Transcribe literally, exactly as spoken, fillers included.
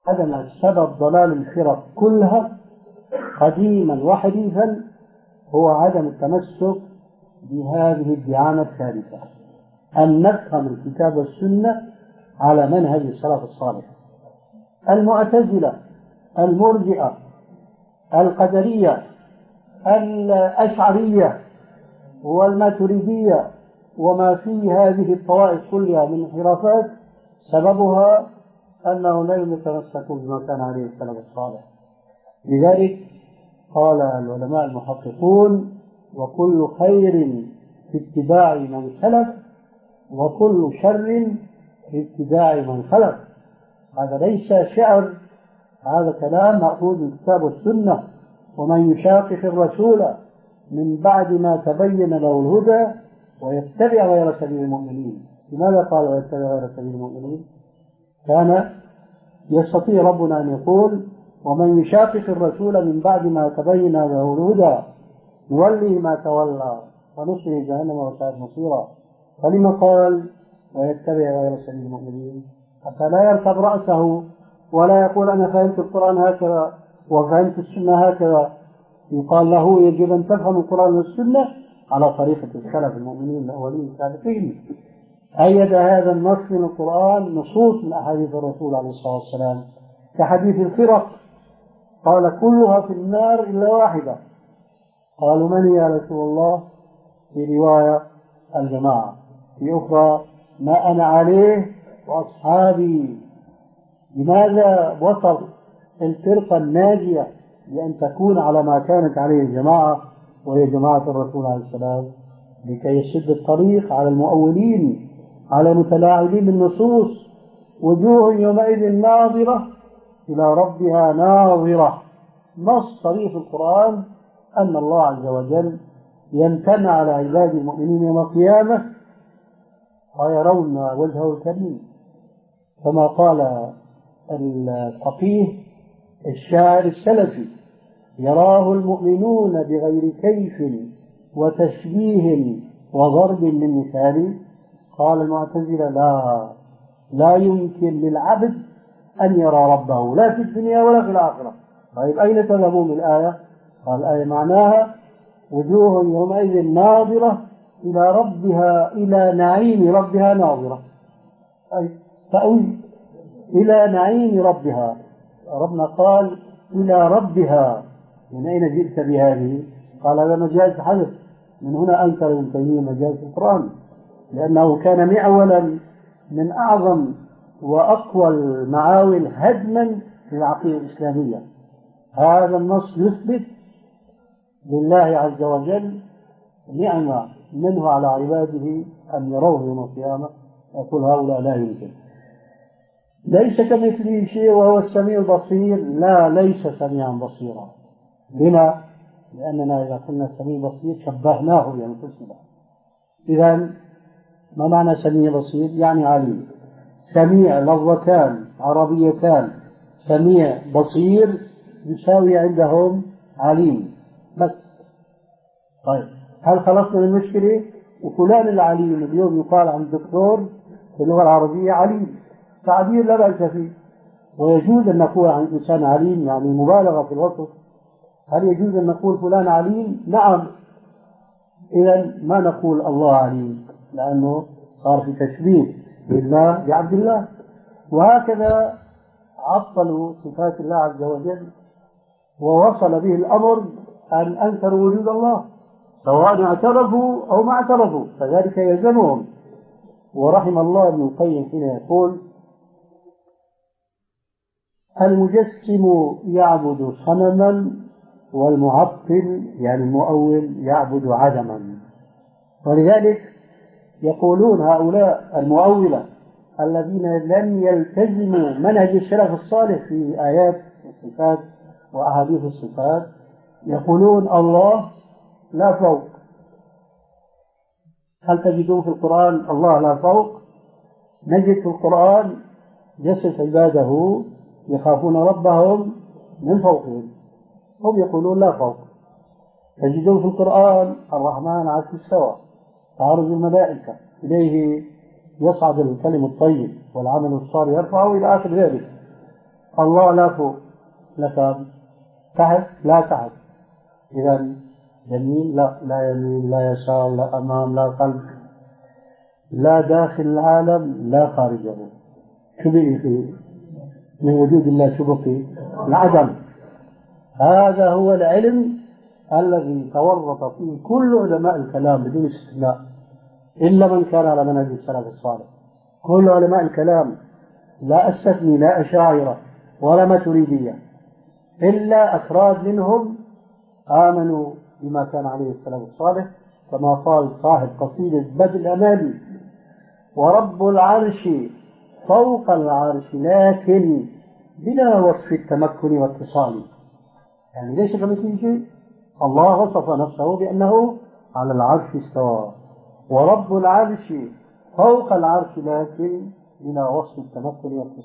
عدم سبب ضلال الفرق كلها قديما وحديثا هو عدم التمسك بهذه الدعامة الثالثة، أن نفهم الكتاب والسنة على منهج السلف الصالح. المعتزلة، المرجئة، القدرية، الأشعرية والماتريدية وما في هذه الطوائف كلها من انحرافات سببها أنه لم يتمسكوا بما كان عليه السلف الصالح. لذلك قال العلماء المحققون: وكل خير في اتباع من سلف وكل شر في اتباع من خلف. هذا ليس شعر، هذا كلام مأخوذ من الكتاب والسنة. ومن يشاقق الرسول من بعد ما تبين له الهدى ويتبع غير سبيل المؤمنين. لماذا قال ويتبع غير سبيل المؤمنين؟ كان يستطيع ربنا أن يقول: ومن يشاقق الرسول من بعد ما تبين له الهدى نوليه ما تولى ونصره جهنم وساءت مصيرا. فلما قال ويتبع غير سبيل المؤمنين؟ حتى لا يركب رأسه ولا يقول أنا فهمت القرآن هكذا وفهمت السنة هكذا. يقال له يجب أن تفهم القرآن والسنة على طريقة السلف المؤمنين الأولين السابقين. أيد هذا النص من القرآن نصوص من أحاديث الرسول عليه الصلاة والسلام كحديث الفرق، قال: كلها في النار إلا واحدة. قالوا: من هي يا رسول الله؟ في رواية: الجماعة، في أخرى: ما أنا عليه وأصحابي. لماذا وصف الفرقة الناجية لأن تكون على ما كانت عليه الجماعة وهي جماعة الرسول عليه السلام؟ لكي يسد الطريق على المؤولين، على متلاعبين بالنصوص. وجوه يومئذ ناظرة إلى ربها ناظرة. نص صريح القرآن أن الله عز وجل يمتن على عباد المؤمنين يوم القيامة ويرون وجهه الكريم، كما قال الفقيه الشاعر السلفي: يراه المؤمنون بغير كيف وتشبيه وضرب من مثال. قال المعتزلة: لا لا يمكن للعبد أن يرى ربه لا في الدنيا ولا في الآخرة. طيب أين تذهبون بالآية؟ قال: الآية معناها وجوه يومئذ ناظرة إلى ربها، إلى نعيم ربها ناظرة. أي تأويل إلى نعيم ربها. ربنا قال: إلى ربها. من أين جئت بهذه؟ قال: هذا مجاز حدث. من هنا أنكر ابن تيمية مجاز القرآن، لأنه كان معولا من أعظم وأقوى المعاول هدما للعقيدة الإسلامية. هذا النص يثبت لله عز وجل نعمة منه على عباده أن يروه يوم القيامة. يقول هؤلاء لا يمكن. ليس كمثله شيء وهو السميع البصير. لا، ليس سميعا بصيرا. لما؟ لأننا إذا قلنا سميع بصير شبهناه بأنفسنا. إذن ما معنى سميع بصير؟ يعني عليم. سميع لفظتان عربيتان، سميع بصير يساوي عندهم عليم بس. طيب، هل خلصنا من المشكلة؟ وفلان العليم اليوم يقال عن الدكتور في اللغة العربية عليم، تعبير لا بأس فيه، ويجوز أن نقول عن إنسان عليم، يعني مبالغة في الوصف. هل يجوز أن نقول فلان عليم؟ نعم. إذن ما نقول الله عليم، لأنه صار في تشبيه بالله بعبد الله. وهكذا عطلوا صفات الله عز وجل، ووصل به الأمر أن أنكروا وجود الله سواء اعترفوا أو ما اعترفوا، فذلك يلزمهم. ورحم الله ابن القيم حين يقول: المجسم يعبد صنما والمعطل يعني المؤول يعبد عدما. ولذلك يقولون هؤلاء المؤولة الذين لم يلتزموا منهج السلف الصالح في آيات الصفات وأحاديث الصفات، يقولون الله لا فوق. هل تجدون في القرآن الله لا فوق؟ نجد في القرآن يصف عباده يخافون ربهم من فوقهم، هم يقولون لا فوق. تجدون في القرآن الرحمن على السواء، تعرج الملائكة إليه يصعد الكلم الطيب والعمل الصالح يرفعه إلى آخر ذلك. الله لا فوق لا تحت، تحت لا تحت، إذا يمين لا لا يمين لا يسار لا أمام لا خلف، لا داخل العالم لا خارجه. شو بقي فيه من وجود الله؟ شو بقي؟ العدم. هذا هو العلم الذي تورط فيه كل علماء الكلام بدون استثناء، إلا من كان على منهج السلف الصالح. كل علماء الكلام لا أستثني، لا أشاعرة ولا ماتريدية، إلا أفراد منهم آمنوا بما كان عليه السلف الصالح، كما قال صاحب قصيدة بدء الأمالي: ورب العرش فوق العرش لكن بلا وصف التمكن والاتصال. يعني ليس كمثله شيء، الله وصف نفسه بأنه على العرش استوى، ورب العرش فوق العرش لكن بلا وصف التمكن والاتصال.